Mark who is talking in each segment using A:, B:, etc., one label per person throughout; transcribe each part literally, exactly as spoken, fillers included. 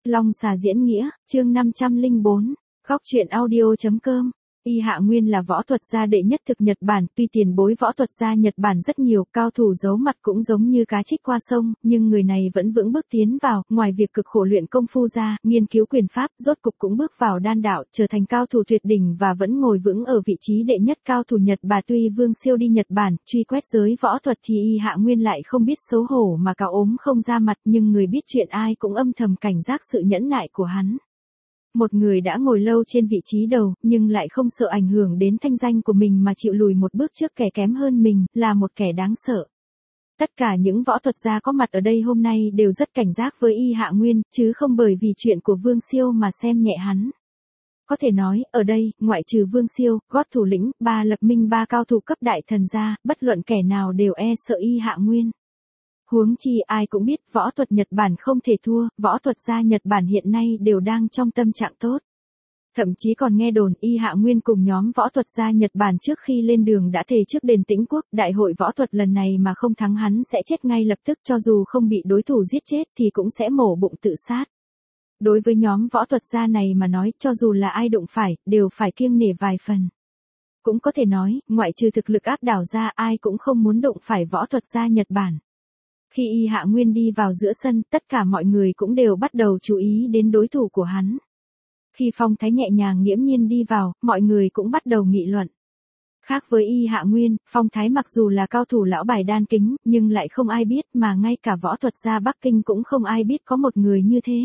A: Long xà diễn nghĩa, chương năm trăm lẻ bốn, góc truyện audio chấm com. Y Hạ Nguyên là võ thuật gia đệ nhất thực Nhật Bản, tuy tiền bối võ thuật gia Nhật Bản rất nhiều, cao thủ giấu mặt cũng giống như cá trích qua sông, nhưng người này vẫn vững bước tiến vào, ngoài việc cực khổ luyện công phu ra, nghiên cứu quyền pháp, rốt cục cũng bước vào đan đạo, trở thành cao thủ tuyệt đỉnh và vẫn ngồi vững ở vị trí đệ nhất cao thủ Nhật Bản. Tuy Vương Siêu đi Nhật Bản, truy quét giới võ thuật thì Y Hạ Nguyên lại không biết xấu hổ mà cả ốm không ra mặt, nhưng người biết chuyện ai cũng âm thầm cảnh giác sự nhẫn nại của hắn. Một người đã ngồi lâu trên vị trí đầu, nhưng lại không sợ ảnh hưởng đến thanh danh của mình mà chịu lùi một bước trước kẻ kém hơn mình, là một kẻ đáng sợ. Tất cả những võ thuật gia có mặt ở đây hôm nay đều rất cảnh giác với Y Hạ Nguyên, chứ không bởi vì chuyện của Vương Siêu mà xem nhẹ hắn. Có thể nói, ở đây, ngoại trừ Vương Siêu, gót thủ lĩnh, ba lập minh ba cao thủ cấp đại thần gia, bất luận kẻ nào đều e sợ Y Hạ Nguyên. Huống chi ai cũng biết võ thuật Nhật Bản không thể thua, võ thuật gia Nhật Bản hiện nay đều đang trong tâm trạng tốt. Thậm chí còn nghe đồn Y Hạ Nguyên cùng nhóm võ thuật gia Nhật Bản trước khi lên đường đã thề trước đền Tĩnh Quốc, đại hội võ thuật lần này mà không thắng hắn sẽ chết ngay lập tức, cho dù không bị đối thủ giết chết thì cũng sẽ mổ bụng tự sát. Đối với nhóm võ thuật gia này mà nói, cho dù là ai đụng phải, đều phải kiêng nể vài phần. Cũng có thể nói, ngoại trừ thực lực áp đảo ra, ai cũng không muốn đụng phải võ thuật gia Nhật Bản. Khi Y Hạ Nguyên đi vào giữa sân, tất cả mọi người cũng đều bắt đầu chú ý đến đối thủ của hắn. Khi phong thái nhẹ nhàng nghiễm nhiên đi vào, mọi người cũng bắt đầu nghị luận. Khác với Y Hạ Nguyên, phong thái mặc dù là cao thủ lão bài đan kính, nhưng lại không ai biết, mà ngay cả võ thuật gia Bắc Kinh cũng không ai biết có một người như thế.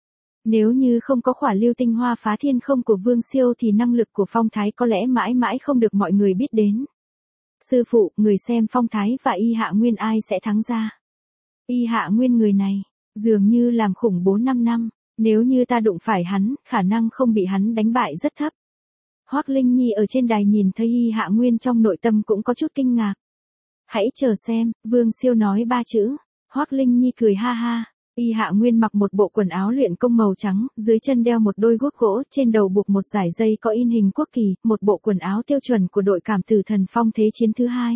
A: Nếu như không có khỏa lưu tinh hoa phá thiên không của Vương Siêu thì năng lực của phong thái có lẽ mãi mãi không được mọi người biết đến. Sư phụ, người xem phong thái và Y Hạ Nguyên ai sẽ thắng ra? Y Hạ Nguyên người này, dường như làm khủng bốn năm năm, nếu như ta đụng phải hắn, khả năng không bị hắn đánh bại rất thấp. Hoắc Linh Nhi ở trên đài nhìn thấy Y Hạ Nguyên trong nội tâm cũng có chút kinh ngạc. Hãy chờ xem, Vương Siêu nói ba chữ. Hoắc Linh Nhi cười ha ha. Y Hạ Nguyên mặc một bộ quần áo luyện công màu trắng, dưới chân đeo một đôi guốc gỗ, trên đầu buộc một dải dây có in hình quốc kỳ, một bộ quần áo tiêu chuẩn của đội cảm tử thần phong thế chiến thứ hai.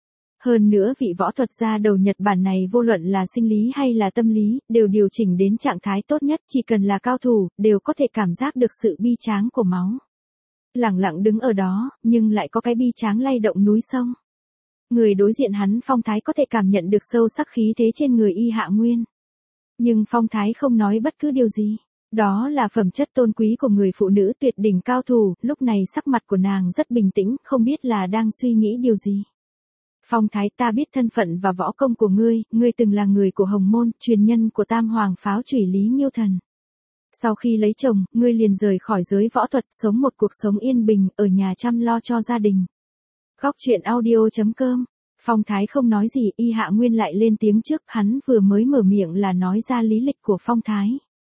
A: Hơn nữa vị võ thuật gia đầu Nhật Bản này vô luận là sinh lý hay là tâm lý, đều điều chỉnh đến trạng thái tốt nhất, chỉ cần là cao thủ, đều có thể cảm giác được sự bi tráng của máu. Lẳng lặng đứng ở đó, nhưng lại có cái bi tráng lay động núi sông. Người đối diện hắn phong thái có thể cảm nhận được sâu sắc khí thế trên người Y Hạ Nguyên. Nhưng phong thái không nói bất cứ điều gì. Đó là phẩm chất tôn quý của người phụ nữ tuyệt đỉnh cao thủ, lúc này sắc mặt của nàng rất bình tĩnh, không biết là đang suy nghĩ điều gì. Phong thái, ta biết thân phận và võ công của ngươi, ngươi từng là người của Hồng Môn, truyền nhân của Tam Hoàng pháo chủy Lý Nghiêu Thần. Sau khi lấy chồng, ngươi liền rời khỏi giới võ thuật, sống một cuộc sống yên bình, ở nhà chăm lo cho gia đình. Góc truyện audio chấm com. Phong thái không nói gì, Y Hạ Nguyên lại lên tiếng trước, hắn vừa mới mở miệng là nói ra lý lịch của phong thái.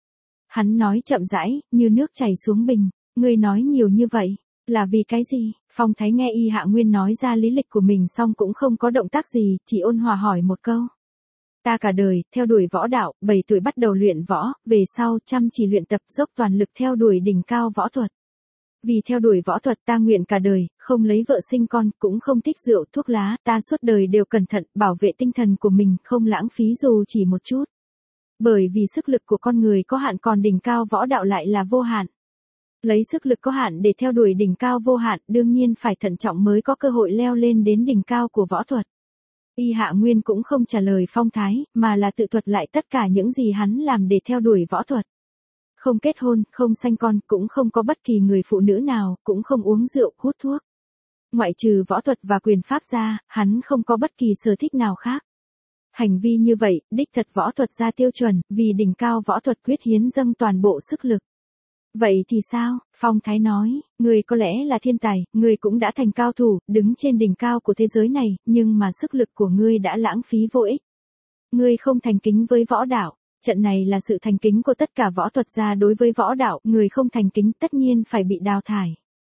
A: Hắn nói chậm rãi, như nước chảy xuống bình, ngươi nói nhiều như vậy. Là vì cái gì? Phong thái nghe Y Hạ Nguyên nói ra lý lịch của mình xong cũng không có động tác gì, chỉ ôn hòa hỏi một câu. Ta cả đời, theo đuổi võ đạo, bảy tuổi bắt đầu luyện võ, về sau chăm chỉ luyện tập dốc toàn lực theo đuổi đỉnh cao võ thuật. Vì theo đuổi võ thuật ta nguyện cả đời, không lấy vợ sinh con, cũng không thích rượu thuốc lá, ta suốt đời đều cẩn thận, bảo vệ tinh thần của mình, không lãng phí dù chỉ một chút. Bởi vì sức lực của con người có hạn còn đỉnh cao võ đạo lại là vô hạn. Lấy sức lực có hạn để theo đuổi đỉnh cao vô hạn, đương nhiên phải thận trọng mới có cơ hội leo lên đến đỉnh cao của võ thuật. Y Hạ Nguyên cũng không trả lời phong thái, mà là tự thuật lại tất cả những gì hắn làm để theo đuổi võ thuật. Không kết hôn, không sanh con, cũng không có bất kỳ người phụ nữ nào, cũng không uống rượu, hút thuốc. Ngoại trừ võ thuật và quyền pháp ra, hắn không có bất kỳ sở thích nào khác. Hành vi như vậy, đích thật võ thuật gia tiêu chuẩn, vì đỉnh cao võ thuật quyết hiến dâng toàn bộ sức lực. Vậy thì sao? Phong thái nói, người có lẽ là thiên tài, người cũng đã thành cao thủ, đứng trên đỉnh cao của thế giới này, nhưng mà sức lực của ngươi đã lãng phí vô ích. Ngươi không thành kính với võ đạo. Trận này là sự thành kính của tất cả võ thuật gia đối với võ đạo, người không thành kính tất nhiên phải bị đào thải.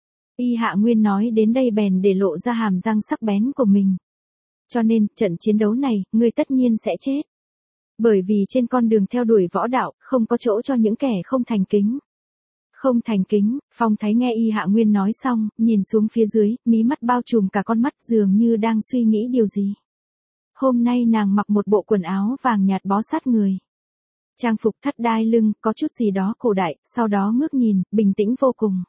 A: Y Hạ Nguyên nói đến đây bèn để lộ ra hàm răng sắc bén của mình. Cho nên, trận chiến đấu này, ngươi tất nhiên sẽ chết. Bởi vì trên con đường theo đuổi võ đạo, không có chỗ cho những kẻ không thành kính. Không thành kính, phong thái nghe Y Hạ Nguyên nói xong, nhìn xuống phía dưới, mí mắt bao trùm cả con mắt dường như đang suy nghĩ điều gì. Hôm nay nàng mặc một bộ quần áo vàng nhạt bó sát người. Trang phục thắt đai lưng, có chút gì đó cổ đại, sau đó ngước nhìn, bình tĩnh vô cùng.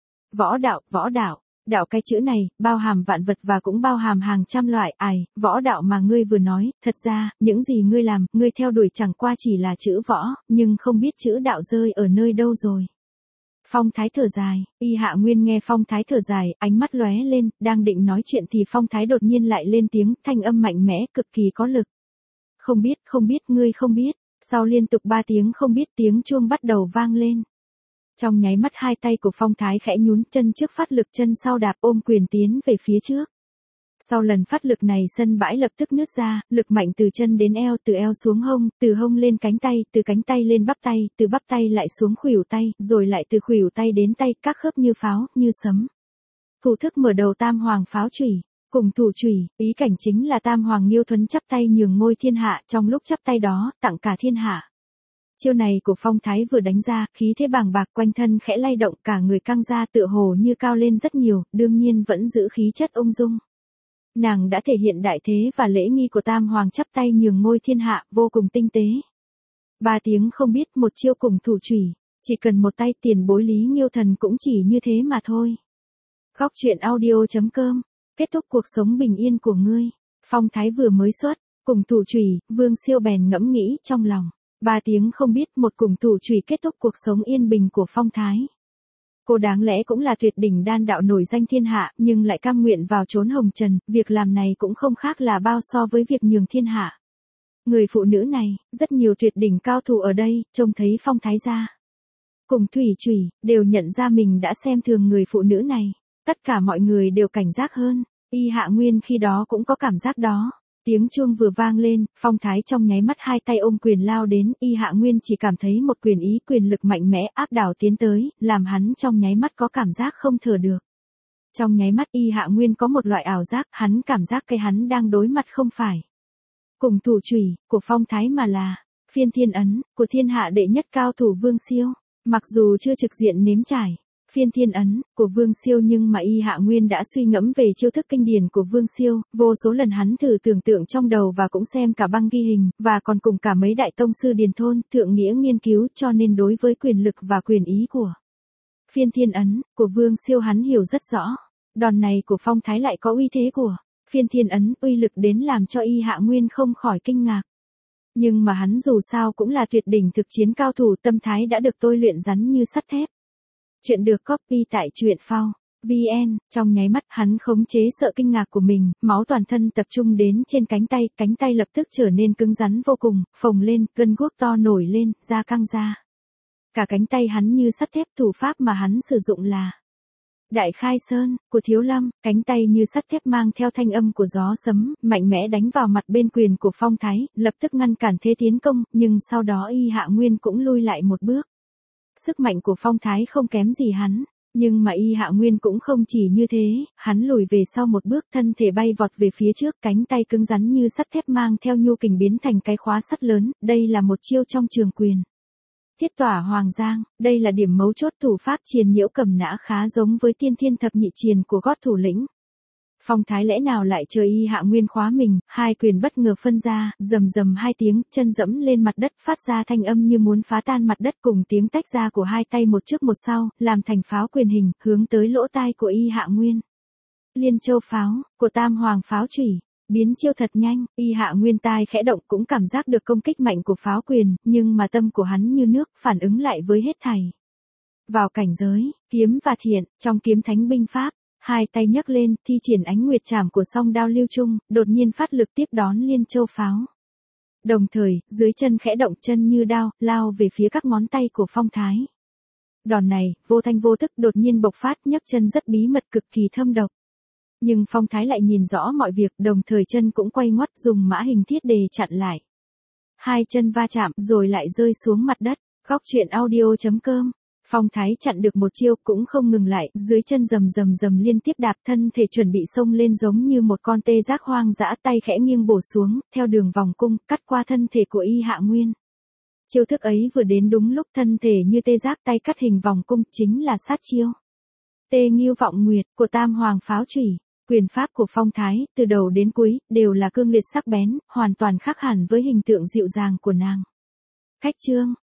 A: Võ đạo, võ đạo. Đạo cái chữ này, bao hàm vạn vật và cũng bao hàm hàng trăm loại, ai, võ đạo mà ngươi vừa nói, thật ra, những gì ngươi làm, ngươi theo đuổi chẳng qua chỉ là chữ võ, nhưng không biết chữ đạo rơi ở nơi đâu rồi. Phong Thái thở dài, Y Hạ Nguyên nghe Phong Thái thở dài, ánh mắt lóe lên, đang định nói chuyện thì Phong Thái đột nhiên lại lên tiếng, thanh âm mạnh mẽ, cực kỳ có lực. Không biết, không biết, ngươi không biết. Sau liên tục ba tiếng không biết, tiếng chuông bắt đầu vang lên. Trong nháy mắt hai tay của Phong Thái khẽ nhún, chân trước phát lực, chân sau đạp, ôm quyền tiến về phía trước. Sau lần phát lực này sân bãi lập tức nứt ra, lực mạnh từ chân đến eo, từ eo xuống hông, từ hông lên cánh tay, từ cánh tay lên bắp tay, từ bắp tay lại xuống khuỷu tay, rồi lại từ khuỷu tay đến tay, các khớp như pháo, như sấm. Thủ thức mở đầu tam hoàng pháo chủy, cùng thủ chủy, ý cảnh chính là tam hoàng Nghiêu Thuấn chắp tay nhường ngôi thiên hạ, trong lúc chắp tay đó, tặng cả thiên hạ. Chiêu này của Phong Thái vừa đánh ra, khí thế bàng bạc, quanh thân khẽ lay động, cả người căng ra tựa hồ như cao lên rất nhiều, đương nhiên vẫn giữ khí chất ung dung. Nàng đã thể hiện đại thế và lễ nghi của tam hoàng chắp tay nhường ngôi thiên hạ, vô cùng tinh tế. Ba tiếng không biết, một chiêu cùng thủ chủy, chỉ cần một tay, tiền bối Lý Nghiêu Thần cũng chỉ như thế mà thôi. Góc truyện audio chấm com, kết thúc cuộc sống bình yên của ngươi. Phong Thái vừa mới xuất, cùng thủ chủy, Vương Siêu bèn ngẫm nghĩ trong lòng. Ba tiếng không biết, một cùng thủ chủy kết thúc cuộc sống yên bình của Phong Thái. Cô đáng lẽ cũng là tuyệt đỉnh đan đạo nổi danh thiên hạ, nhưng lại cam nguyện vào trốn hồng trần, việc làm này cũng không khác là bao so với việc nhường thiên hạ. Người phụ nữ này, rất nhiều tuyệt đỉnh cao thủ ở đây, trông thấy Phong Thái ra. Cùng thủy chủy, đều nhận ra mình đã xem thường người phụ nữ này. Tất cả mọi người đều cảnh giác hơn, Y Hạ Nguyên khi đó cũng có cảm giác đó. Tiếng chuông vừa vang lên, Phong Thái trong nháy mắt hai tay ôm quyền lao đến, Y Hạ Nguyên chỉ cảm thấy một quyền ý quyền lực mạnh mẽ áp đảo tiến tới, làm hắn trong nháy mắt có cảm giác không thở được. Trong nháy mắt Y Hạ Nguyên có một loại ảo giác, hắn cảm giác cái hắn đang đối mặt không phải cùng thủ chủy của Phong Thái mà là phiên thiên ấn của thiên hạ đệ nhất cao thủ Vương Siêu. Mặc dù chưa trực diện nếm trải phiên thiên ấn của Vương Siêu nhưng mà Y Hạ Nguyên đã suy ngẫm về chiêu thức kinh điển của Vương Siêu, vô số lần hắn thử tưởng tượng trong đầu và cũng xem cả băng ghi hình, và còn cùng cả mấy đại tông sư điền thôn, thượng nghĩa nghiên cứu, cho nên đối với quyền lực và quyền ý của phiên thiên ấn của Vương Siêu hắn hiểu rất rõ. Đòn này của Phong Thái lại có uy thế của phiên thiên ấn, uy lực đến làm cho Y Hạ Nguyên không khỏi kinh ngạc. Nhưng mà hắn dù sao cũng là tuyệt đỉnh thực chiến cao thủ, tâm thái đã được tôi luyện rắn như sắt thép. Chuyện được copy tại truyện phao vn, trong nháy mắt hắn khống chế sợ kinh ngạc của mình, máu toàn thân tập trung đến trên cánh tay, cánh tay lập tức trở nên cứng rắn vô cùng, phồng lên, gân guốc to nổi lên, da căng ra. Cả cánh tay hắn như sắt thép, thủ pháp mà hắn sử dụng là Đại Khai Sơn của Thiếu Lâm, cánh tay như sắt thép mang theo thanh âm của gió sấm, mạnh mẽ đánh vào mặt bên quyền của Phong Thái, lập tức ngăn cản thế tiến công, nhưng sau đó Y Hạ Nguyên cũng lui lại một bước. Sức mạnh của Phong Thái không kém gì hắn, nhưng mà Y Hạ Nguyên cũng không chỉ như thế, hắn lùi về sau một bước, thân thể bay vọt về phía trước, cánh tay cứng rắn như sắt thép mang theo nhu kình biến thành cái khóa sắt lớn, đây là một chiêu trong trường quyền. Thiết tỏa Hoàng Giang, đây là điểm mấu chốt, thủ pháp triền nhiễu cầm nã khá giống với tiên thiên thập nhị triền của gót thủ lĩnh. Phong Thái lẽ nào lại chờ Y Hạ Nguyên khóa mình, hai quyền bất ngờ phân ra, rầm rầm hai tiếng, chân dẫm lên mặt đất phát ra thanh âm như muốn phá tan mặt đất, cùng tiếng tách ra của hai tay một trước một sau, làm thành pháo quyền hình, hướng tới lỗ tai của Y Hạ Nguyên. Liên Châu pháo, của Tam Hoàng pháo chủy, biến chiêu thật nhanh, Y Hạ Nguyên tai khẽ động cũng cảm giác được công kích mạnh của pháo quyền, nhưng mà tâm của hắn như nước, phản ứng lại với hết thảy. Vào cảnh giới, kiếm và thiện, trong kiếm thánh binh pháp. Hai tay nhấc lên, thi triển ánh nguyệt trảm của song đao lưu trung, đột nhiên phát lực tiếp đón Liên Châu pháo. Đồng thời, dưới chân khẽ động, chân như đao, lao về phía các ngón tay của Phong Thái. Đòn này, vô thanh vô thức đột nhiên bộc phát, nhấc chân rất bí mật, cực kỳ thâm độc. Nhưng Phong Thái lại nhìn rõ mọi việc, đồng thời chân cũng quay ngoắt, dùng mã hình thiết đề chặn lại. Hai chân va chạm, rồi lại rơi xuống mặt đất. Góc truyện audio chấm com. Phong Thái chặn được một chiêu cũng không ngừng lại, dưới chân rầm rầm rầm liên tiếp đạp, thân thể chuẩn bị xông lên giống như một con tê giác hoang dã, tay khẽ nghiêng bổ xuống, theo đường vòng cung, cắt qua thân thể của Y Hạ Nguyên. Chiêu thức ấy vừa đến đúng lúc, thân thể như tê giác, tay cắt hình vòng cung, chính là sát chiêu Tê Nghiêu Vọng Nguyệt của Tam Hoàng pháo chủy. Quyền pháp của Phong Thái, từ đầu đến cuối, đều là cương liệt sắc bén, hoàn toàn khác hẳn với hình tượng dịu dàng của nàng. Khách chương.